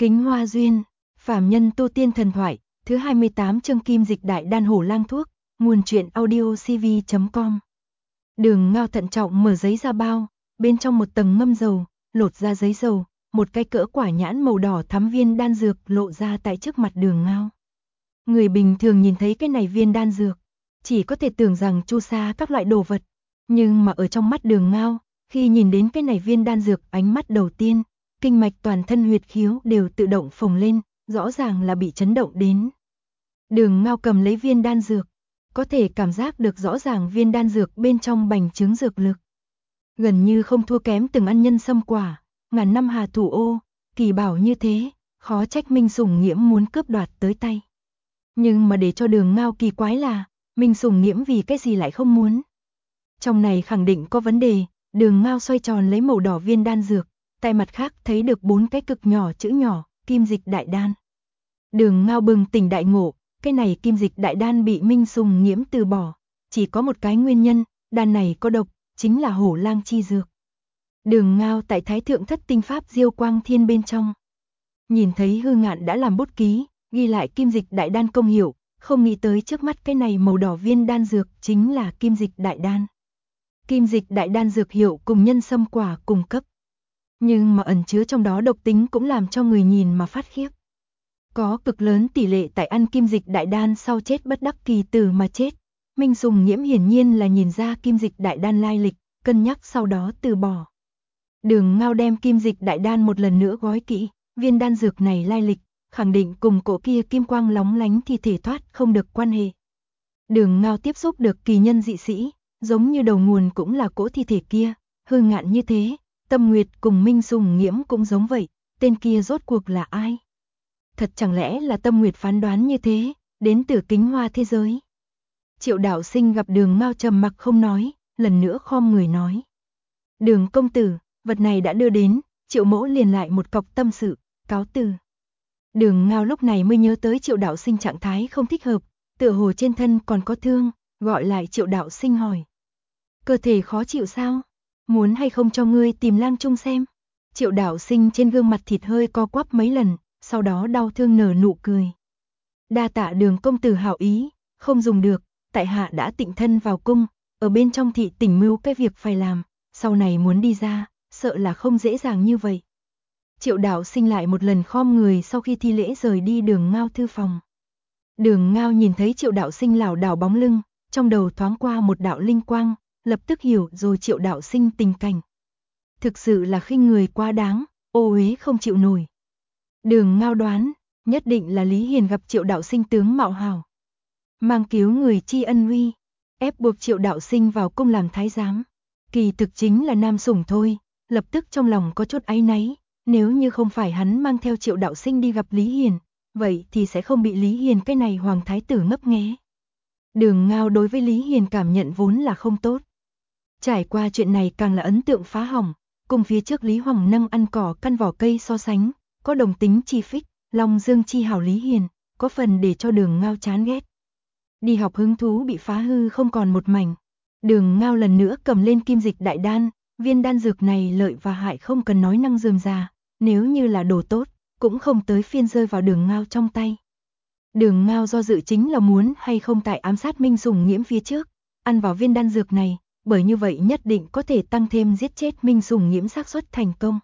Kính Hoa Duyên, phàm nhân tu tiên thần thoại, thứ 28 chương Kim Dịch Đại Đan Hổ Lang Thuốc, nguồn truyện audio cv.com. Đường Ngao thận trọng mở giấy ra bao, bên trong một tầng ngâm dầu, lột ra giấy dầu, một cái cỡ quả nhãn màu đỏ thắm viên đan dược lộ ra tại trước mặt Đường Ngao. Người bình thường nhìn thấy cái này viên đan dược, chỉ có thể tưởng rằng chu sa các loại đồ vật, nhưng mà ở trong mắt Đường Ngao, khi nhìn đến cái này viên đan dược, ánh mắt đầu tiên, kinh mạch toàn thân huyệt khiếu đều tự động phồng lên, rõ ràng là bị chấn động đến. Đường Ngao cầm lấy viên đan dược, có thể cảm giác được rõ ràng viên đan dược bên trong bành trướng dược lực. Gần như không thua kém từng ăn nhân sâm quả, ngàn năm hà thủ ô, kỳ bảo như thế, khó trách Minh Sủng Nghiễm muốn cướp đoạt tới tay. Nhưng mà để cho Đường Ngao kỳ quái là, Minh Sủng Nghiễm vì cái gì lại không muốn. Trong này khẳng định có vấn đề, Đường Ngao xoay tròn lấy màu đỏ viên đan dược, tại mặt khác thấy được 4 cái cực nhỏ chữ nhỏ, Kim Dịch Đại Đan. Đường Ngao bừng tỉnh đại ngộ, cái này Kim Dịch Đại Đan bị Minh Sủng Nghiễm từ bỏ, chỉ có một cái nguyên nhân, đan này có độc, chính là hổ lang chi dược. Đường Ngao tại Thái Thượng Thất Tinh Pháp Diêu Quang Thiên bên trong, nhìn thấy Hư Ngạn đã làm bút ký, ghi lại Kim Dịch Đại Đan công hiệu, không nghĩ tới trước mắt cái này màu đỏ viên đan dược chính là Kim Dịch Đại Đan. Kim Dịch Đại Đan dược hiệu cùng nhân sâm quả cùng cấp, nhưng mà ẩn chứa trong đó độc tính cũng làm cho người nhìn mà phát khiếp. Có cực lớn tỷ lệ tại ăn Kim Dịch Đại Đan sau chết bất đắc kỳ tử mà chết. Minh Sủng Nghiễm hiển nhiên là nhìn ra Kim Dịch Đại Đan lai lịch, cân nhắc sau đó từ bỏ. Đường Ngao đem Kim Dịch Đại Đan một lần nữa gói kỹ, viên đan dược này lai lịch, khẳng định cùng cổ kia kim quang lóng lánh thi thể thoát không được quan hệ. Đường Ngao tiếp xúc được kỳ nhân dị sĩ, giống như đầu nguồn cũng là cỗ thi thể kia, Hư Ngạn như thế, Tâm Nguyệt cùng Minh Sủng Nghiễm cũng giống vậy, tên kia rốt cuộc là ai? Thật chẳng lẽ là Tâm Nguyệt phán đoán như thế, đến từ Kính Hoa thế giới? Triệu Đạo Sinh gặp Đường Ngao trầm mặc không nói, lần nữa khom người nói. Đường công tử, vật này đã đưa đến, Triệu mỗ liền lại một cọc tâm sự, cáo từ. Đường Ngao lúc này mới nhớ tới Triệu Đạo Sinh trạng thái không thích hợp, tựa hồ trên thân còn có thương, gọi lại Triệu Đạo Sinh hỏi. Cơ thể khó chịu sao? Muốn hay không cho ngươi tìm Lang Trung xem? Triệu Đạo Sinh trên gương mặt thịt hơi co quắp mấy lần, sau đó đau thương nở nụ cười. Đa tạ Đường công tử hảo ý, không dùng được, tại hạ đã tịnh thân vào cung, ở bên trong thị tỉnh mưu cái việc phải làm, sau này muốn đi ra, sợ là không dễ dàng như vậy. Triệu Đạo Sinh lại một lần khom người sau khi thi lễ rời đi Đường Ngao thư phòng. Đường Ngao nhìn thấy Triệu Đạo Sinh lảo đảo bóng lưng, trong đầu thoáng qua một đạo linh quang, lập tức hiểu rồi Triệu Đạo Sinh tình cảnh. Thực sự là khinh người quá đáng, ô uế không chịu nổi. Đường Ngao đoán, nhất định là Lý Hiền gặp Triệu Đạo Sinh tướng mạo hào, mang cứu người tri ân uy, ép buộc Triệu Đạo Sinh vào cung làm thái giám. Kỳ thực chính là nam sủng thôi, lập tức trong lòng có chút áy náy, nếu như không phải hắn mang theo Triệu Đạo Sinh đi gặp Lý Hiền, vậy thì sẽ không bị Lý Hiền cái này hoàng thái tử ngấp nghé. Đường Ngao đối với Lý Hiền cảm nhận vốn là không tốt. Trải qua chuyện này càng là ấn tượng phá hỏng, cùng phía trước Lý Hoàng nâng ăn cỏ căn vỏ cây so sánh, có đồng tính chi phích, lòng dương chi hảo Lý Hiền, có phần để cho Đường Ngao chán ghét. Đi học hứng thú bị phá hư không còn một mảnh. Đường Ngao lần nữa cầm lên Kim Dịch Đại Đan, viên đan dược này lợi và hại không cần nói năng rườm rà, nếu như là đồ tốt, cũng không tới phiên rơi vào Đường Ngao trong tay. Đường Ngao do dự chính là muốn hay không tại ám sát Minh Sủng Nghiễm phía trước, ăn vào viên đan dược này, bởi như vậy nhất định có thể tăng thêm giết chết Minh Sủng Nghiễm xác suất thành công.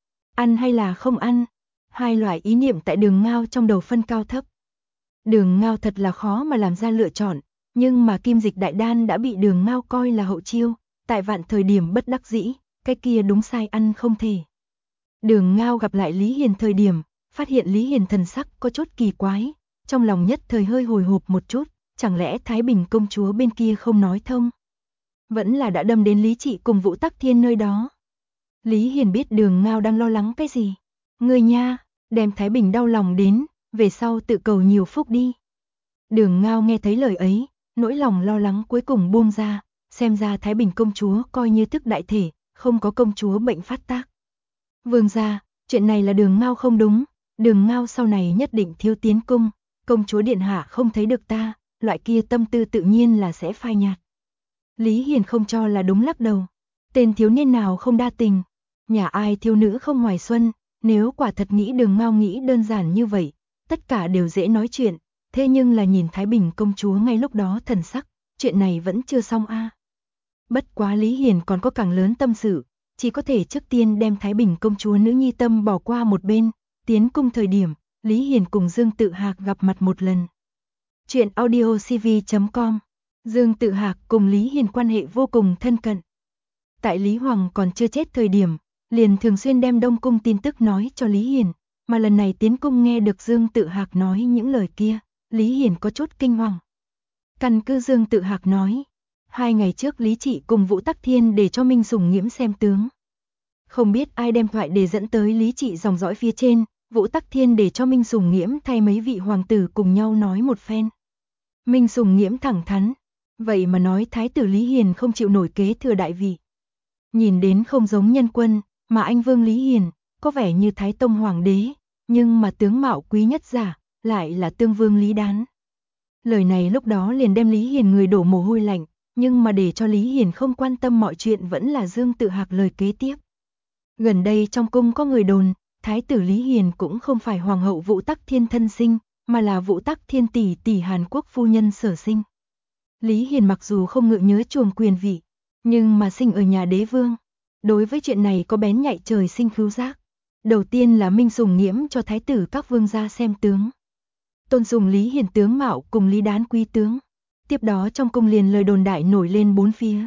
Ăn hay là không ăn, hai loại ý niệm tại Đường Ngao trong đầu phân cao thấp. Đường Ngao thật là khó mà làm ra lựa chọn, nhưng mà Kim Dịch Đại Đan đã bị Đường Ngao coi là hậu chiêu, tại vạn thời điểm bất đắc dĩ, cái kia đúng sai ăn không thể. Đường Ngao gặp lại Lý Hiền thời điểm, phát hiện Lý Hiền thần sắc có chút kỳ quái, trong lòng nhất thời hơi hồi hộp một chút, chẳng lẽ Thái Bình công chúa bên kia không nói thông? Vẫn là đã đâm đến Lý Trị cùng Vũ Tắc Thiên nơi đó. Lý Hiền biết Đường Ngao đang lo lắng cái gì. Người nha, đem Thái Bình đau lòng đến, về sau tự cầu nhiều phúc đi. Đường Ngao nghe thấy lời ấy, nỗi lòng lo lắng cuối cùng buông ra, xem ra Thái Bình công chúa coi như thức đại thể, không có công chúa bệnh phát tác. Vương gia, chuyện này là Đường Ngao không đúng, Đường Ngao sau này nhất định thiếu tiến cung, công chúa điện hạ không thấy được ta, loại kia tâm tư tự nhiên là sẽ phai nhạt. Lý Hiền không cho là đúng lắc đầu, tên thiếu niên nào không đa tình, nhà ai thiếu nữ không hoài xuân, Nếu quả thật nghĩ Đường Ngao nghĩ đơn giản như vậy, tất cả đều dễ nói chuyện, thế nhưng là nhìn Thái Bình công chúa ngay lúc đó thần sắc, chuyện này vẫn chưa xong a. Bất quá Lý Hiền còn có càng lớn tâm sự, chỉ có thể trước tiên đem Thái Bình công chúa nữ nhi tâm bỏ qua một bên, tiến cung thời điểm, Lý Hiền cùng Dương Tự Hạc gặp mặt một lần. Chuyện audiocv.com. Dương Tự Hạc cùng Lý Hiền quan hệ vô cùng thân cận. Tại Lý Hoàng còn chưa chết thời điểm, liền thường xuyên đem Đông Cung tin tức nói cho Lý Hiền, mà lần này tiến cung nghe được Dương Tự Hạc nói những lời kia, Lý Hiền có chút kinh hoàng. Căn cứ Dương Tự Hạc nói, 2 ngày trước Lý Trị cùng Vũ Tắc Thiên để cho Minh Sùng Nghiễm xem tướng. Không biết ai đem thoại để dẫn tới Lý Trị dòng dõi phía trên, Vũ Tắc Thiên để cho Minh Sùng Nghiễm thay mấy vị hoàng tử cùng nhau nói một phen. Minh Sùng Nghiễm thẳng thắn, vậy mà nói Thái tử Lý Hiền không chịu nổi kế thừa đại vị. Nhìn đến không giống nhân quân, mà anh Vương Lý Hiền, có vẻ như Thái Tông Hoàng đế, nhưng mà tướng mạo quý nhất giả, lại là Tương Vương Lý Đán. Lời này lúc đó liền đem Lý Hiền người đổ mồ hôi lạnh, nhưng mà để cho Lý Hiền không quan tâm mọi chuyện vẫn là Dương Tự Hạc lời kế tiếp. Gần đây trong cung có người đồn, Thái tử Lý Hiền cũng không phải Hoàng hậu Vũ Tắc Thiên thân sinh, mà là Vũ Tắc Thiên tỷ tỷ Hàn Quốc phu nhân sở sinh. Lý Hiền mặc dù không ngự nhớ chuồng quyền vị, nhưng mà sinh ở nhà đế vương. Đối với chuyện này có bén nhạy trời sinh khứu giác. Đầu tiên là Minh Sùng Nghiễm cho thái tử các vương gia xem tướng. Tôn sùng Lý Hiền tướng mạo cùng Lý Đán quý tướng. Tiếp đó trong cung liền lời đồn đại nổi lên bốn phía.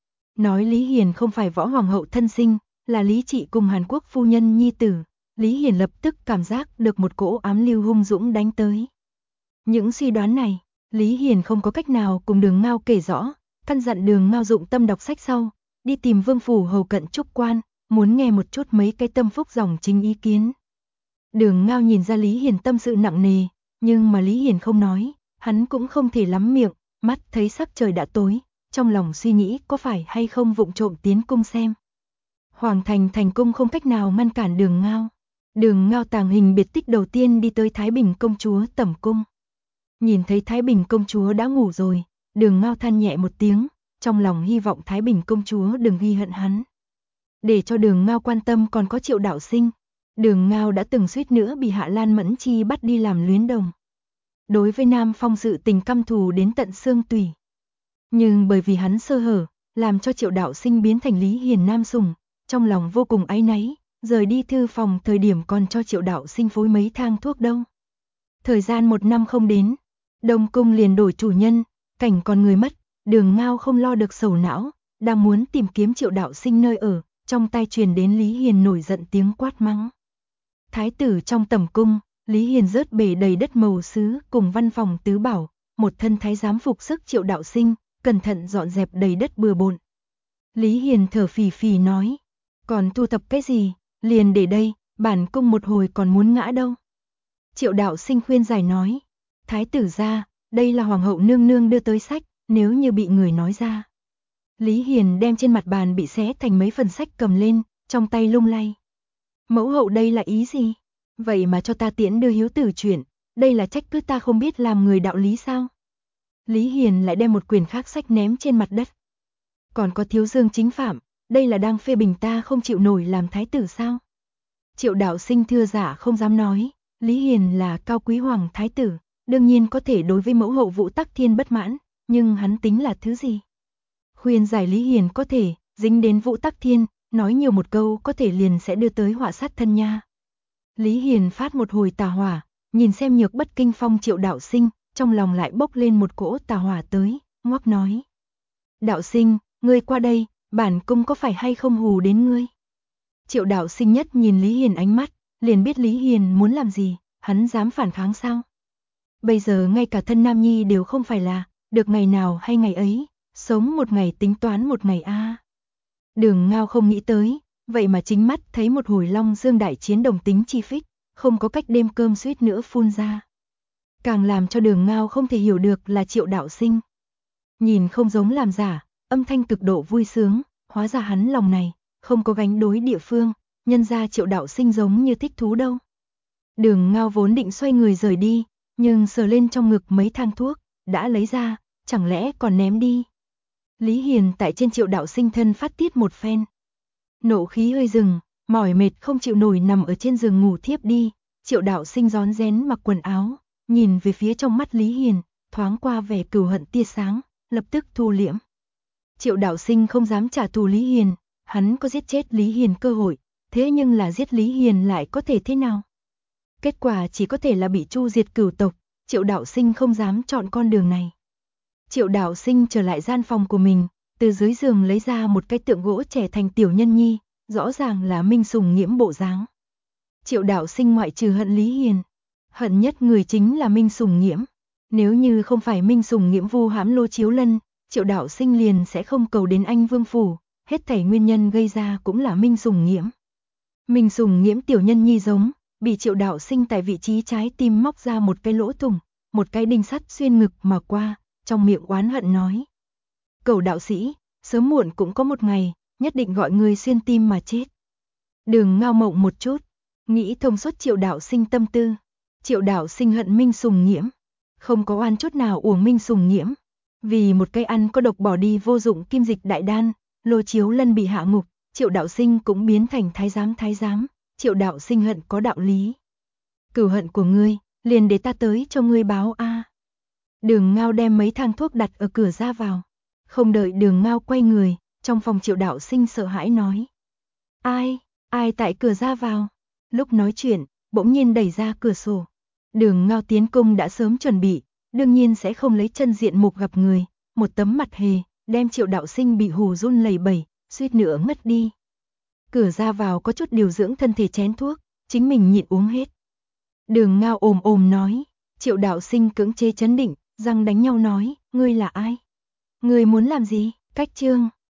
Nói Lý Hiền không phải võ hoàng hậu thân sinh, là Lý Trị cùng Hàn Quốc phu nhân nhi tử. Lý Hiền lập tức cảm giác được một cỗ ám lưu hung dũng đánh tới. Những suy đoán này, Lý Hiền không có cách nào cùng Đường Ngao kể rõ, căn dặn Đường Ngao dụng tâm đọc sách sau, đi tìm vương phủ hầu cận trúc quan, muốn nghe một chút mấy cái tâm phúc dòng chính ý kiến. Đường Ngao nhìn ra Lý Hiền tâm sự nặng nề, nhưng mà Lý Hiền không nói, hắn cũng không thể lắm miệng, mắt thấy sắc trời đã tối, trong lòng suy nghĩ có phải hay không vụng trộm tiến cung xem. Hoàng thành thành cung không cách nào ngăn cản Đường Ngao. Đường Ngao tàng hình biệt tích đầu tiên đi tới Thái Bình công chúa tẩm cung. Nhìn thấy Thái Bình công chúa đã ngủ rồi, Đường Ngao than nhẹ một tiếng, trong lòng hy vọng Thái Bình công chúa đừng ghi hận hắn. Để cho Đường Ngao quan tâm còn có Triệu Đạo Sinh. Đường Ngao đã từng suýt nữa bị Hạ Lan Mẫn Chi bắt đi làm luyến đồng. Đối với Nam Phong sự tình căm thù đến tận xương tủy. Nhưng bởi vì hắn sơ hở, làm cho Triệu Đạo Sinh biến thành Lý Hiền nam sủng, trong lòng vô cùng áy náy, rời đi thư phòng thời điểm còn cho Triệu Đạo Sinh phối mấy thang thuốc đông. Thời gian 1 năm không đến, Đông cung liền đổi chủ nhân, cảnh còn người mất, Đường Ngao không lo được sầu não, đang muốn tìm kiếm Triệu Đạo Sinh nơi ở, trong tai truyền đến Lý Hiền nổi giận tiếng quát mắng. Thái tử trong tẩm cung, Lý Hiền rớt bể đầy đất màu sứ cùng văn phòng tứ bảo, một thân thái giám phục sức Triệu Đạo Sinh, cẩn thận dọn dẹp đầy đất bừa bộn. Lý Hiền thở phì phì nói, còn thu thập cái gì, liền để đây, bản cung một hồi còn muốn ngã đâu. Triệu Đạo Sinh khuyên giải nói, thái tử gia, đây là hoàng hậu nương nương đưa tới sách, nếu như bị người nói ra. Lý Hiền đem trên mặt bàn bị xé thành mấy phần sách cầm lên, trong tay lung lay. Mẫu hậu đây là ý gì? Vậy mà cho ta tiễn đưa hiếu tử chuyển, đây là trách cứ ta không biết làm người đạo lý sao? Lý Hiền lại đem một quyển khác sách ném trên mặt đất. Còn có thiếu dương chính phạm, đây là đang phê bình ta không chịu nổi làm thái tử sao? Triệu Đạo Sinh thưa giả không dám nói, Lý Hiền là cao quý hoàng thái tử, đương nhiên có thể đối với mẫu hậu Vũ Tắc Thiên bất mãn, nhưng hắn tính là thứ gì? Khuyên giải Lý Hiền có thể, dính đến Vũ Tắc Thiên, nói nhiều một câu có thể liền sẽ đưa tới họa sát thân nha. Lý Hiền phát một hồi tà hỏa, nhìn xem nhược bất kinh phong Triệu Đạo Sinh, trong lòng lại bốc lên một cỗ tà hỏa tới, ngoắc nói. Đạo Sinh, ngươi qua đây, bản cung có phải hay không hù đến ngươi? Triệu Đạo Sinh nhất nhìn Lý Hiền ánh mắt, liền biết Lý Hiền muốn làm gì, hắn dám phản kháng sao? Bây giờ ngay cả thân nam nhi đều không phải là, được ngày nào hay ngày ấy, sống một ngày tính toán một ngày a. Đường Ngao không nghĩ tới, vậy mà chính mắt thấy một hồi Long Dương đại chiến đồng tính chi phích, không có cách đêm cơm suýt nữa phun ra. Càng làm cho Đường Ngao không thể hiểu được là Triệu Đạo Sinh. Nhìn không giống làm giả, âm thanh cực độ vui sướng, hóa ra hắn lòng này, không có gánh đối địa phương, nhân ra Triệu Đạo Sinh giống như thích thú đâu. Đường Ngao vốn định xoay người rời đi, nhưng sờ lên trong ngực mấy thang thuốc, đã lấy ra, chẳng lẽ còn ném đi. Lý Hiền tại trên Triệu Đạo Sinh thân phát tiết một phen. Nộ khí hơi dừng, Mỏi mệt không chịu nổi nằm ở trên giường ngủ thiếp đi, Triệu Đạo Sinh rón rén mặc quần áo, nhìn về phía trong mắt Lý Hiền, thoáng qua vẻ cừu hận tia sáng, lập tức thu liễm. Triệu Đạo Sinh không dám trả thù Lý Hiền, hắn có giết chết Lý Hiền cơ hội, thế nhưng là giết Lý Hiền lại có thể thế nào? Kết quả chỉ có thể là bị chu diệt cửu tộc, Triệu Đạo Sinh không dám chọn con đường này. Triệu Đạo Sinh trở lại gian phòng của mình, từ dưới giường lấy ra một cái tượng gỗ trẻ thành tiểu nhân nhi, rõ ràng là Minh Sùng Nghiễm bộ dáng. Triệu Đạo Sinh ngoại trừ hận Lý Hiền, hận nhất người chính là Minh Sùng Nghiễm. Nếu như không phải Minh Sùng Nghiễm vu hãm Lô Chiếu Lân, Triệu Đạo Sinh liền sẽ không cầu đến Anh Vương phủ, hết thảy nguyên nhân gây ra cũng là Minh Sùng Nghiễm. Minh Sùng Nghiễm tiểu nhân nhi giống, bị Triệu Đạo Sinh tại vị trí trái tim móc ra một cái lỗ thủng, một cái đinh sắt xuyên ngực mà qua, trong miệng oán hận nói: "Cẩu đạo sĩ, sớm muộn cũng có một ngày, nhất định gọi người xuyên tim mà chết." Đường Ngao mộng một chút, nghĩ thông suốt Triệu Đạo Sinh tâm tư. Triệu Đạo Sinh hận Minh Sùng Nghiễm, không có oan chút nào uổng Minh Sùng Nghiễm. Vì một cây ăn có độc bỏ đi vô dụng kim dịch đại đan, Lô Chiếu Lân bị hạ ngục, Triệu Đạo Sinh cũng biến thành thái giám, Triệu Đạo Sinh hận có đạo lý. Cửu hận của ngươi, liền để ta tới cho ngươi báo a. Đường Ngao đem mấy thang thuốc đặt ở cửa ra vào. Không đợi Đường Ngao quay người, trong phòng Triệu Đạo Sinh sợ hãi nói: Ai tại cửa ra vào? Lúc nói chuyện, bỗng nhiên đẩy ra cửa sổ. Đường Ngao tiến cung đã sớm chuẩn bị, đương nhiên sẽ không lấy chân diện mục gặp người, một tấm mặt hề, đem Triệu Đạo Sinh bị hù run lẩy bẩy, suýt nữa ngất đi. Cửa ra vào có chút điều dưỡng thân thể chén thuốc, chính mình nhịn uống hết. Đường Ngao ồm nói, Triệu Đạo Sinh cưỡng chế chấn định, răng đánh nhau nói: "Ngươi là ai? Ngươi muốn làm gì?" Cách chương